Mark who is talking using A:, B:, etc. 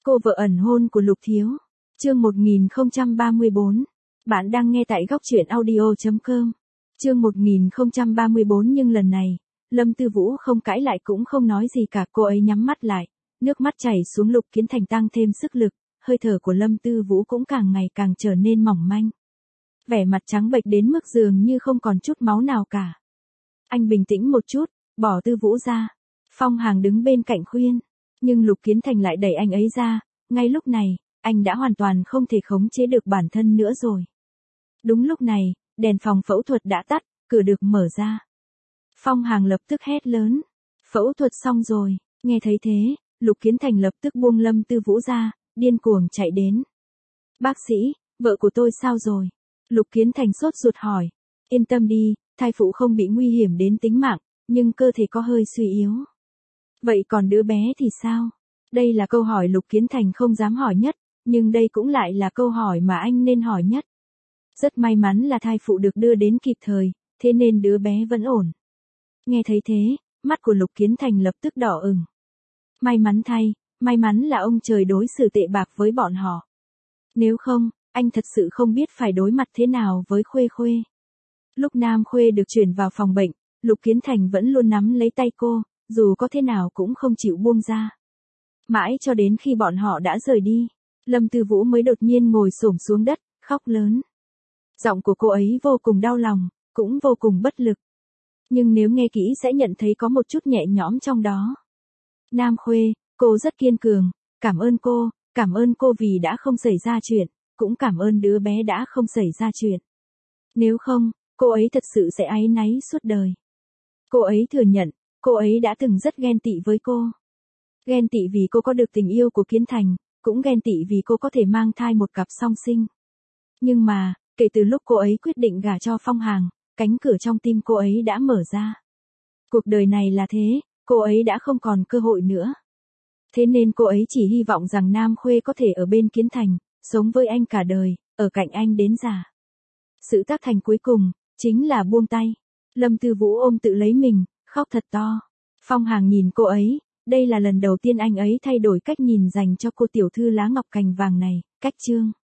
A: Cô vợ ẩn hôn của Lục Thiếu. Chương 1034. Bạn đang nghe tại góc truyện audio.com. Chương 1034 nhưng lần này, Lâm Tư Vũ không cãi lại cũng không nói gì cả, cô ấy nhắm mắt lại, nước mắt chảy xuống. Lục Kiến Thành tăng thêm sức lực, hơi thở của Lâm Tư Vũ cũng càng ngày càng trở nên mỏng manh. Vẻ mặt trắng bệch đến mức dường như không còn chút máu nào cả. Anh bình tĩnh một chút, bỏ Tư Vũ ra. Phong Hàng đứng bên cạnh khuyên, nhưng Lục Kiến Thành lại đẩy anh ấy ra. Ngay lúc này, anh đã hoàn toàn không thể khống chế được bản thân nữa rồi. Đúng lúc này, đèn phòng phẫu thuật đã tắt, cửa được mở ra. Phong Hàng lập tức hét lớn. Phẫu thuật xong rồi. Nghe thấy thế, Lục Kiến Thành lập tức buông Lâm Tư Vũ ra, điên cuồng chạy đến. Bác sĩ, vợ của tôi sao rồi? Lục Kiến Thành sốt ruột hỏi. Yên tâm đi, thai phụ không bị nguy hiểm đến tính mạng, nhưng cơ thể có hơi suy yếu. Vậy còn đứa bé thì sao? Đây là câu hỏi Lục Kiến Thành không dám hỏi nhất, nhưng đây cũng lại là câu hỏi mà anh nên hỏi nhất. Rất may mắn là thai phụ được đưa đến kịp thời, thế nên đứa bé vẫn ổn. Nghe thấy thế, mắt của Lục Kiến Thành lập tức đỏ ửng. May mắn thay, may mắn là ông trời đối xử tệ bạc với bọn họ. Nếu không, anh thật sự không biết phải đối mặt thế nào với Khuê Khuê. Lúc Nam Khuê được chuyển vào phòng bệnh, Lục Kiến Thành vẫn luôn nắm lấy tay cô, dù có thế nào cũng không chịu buông ra. Mãi cho đến khi bọn họ đã rời đi, Lâm Tư Vũ mới đột nhiên ngồi xổm xuống đất, khóc lớn. Giọng của cô ấy vô cùng đau lòng, cũng vô cùng bất lực. Nhưng nếu nghe kỹ sẽ nhận thấy có một chút nhẹ nhõm trong đó. Nam Khuê, cô rất kiên cường, cảm ơn cô vì đã không xảy ra chuyện, cũng cảm ơn đứa bé đã không xảy ra chuyện. Nếu không, cô ấy thật sự sẽ áy náy suốt đời. Cô ấy thừa nhận, cô ấy đã từng rất ghen tị với cô. Ghen tị vì cô có được tình yêu của Kiến Thành, cũng ghen tị vì cô có thể mang thai một cặp song sinh. Nhưng mà, kể từ lúc cô ấy quyết định gả cho Phong Hàng, cánh cửa trong tim cô ấy đã mở ra. Cuộc đời này là thế, cô ấy đã không còn cơ hội nữa. Thế nên cô ấy chỉ hy vọng rằng Nam Khuê có thể ở bên Kiến Thành, sống với anh cả đời, ở cạnh anh đến già. Sự tác thành cuối cùng, chính là buông tay. Lâm Tư Vũ ôm tự lấy mình, khóc thật to. Phong Hàng nhìn cô ấy, đây là lần đầu tiên anh ấy thay đổi cách nhìn dành cho cô tiểu thư lá ngọc cành vàng này, cách chương.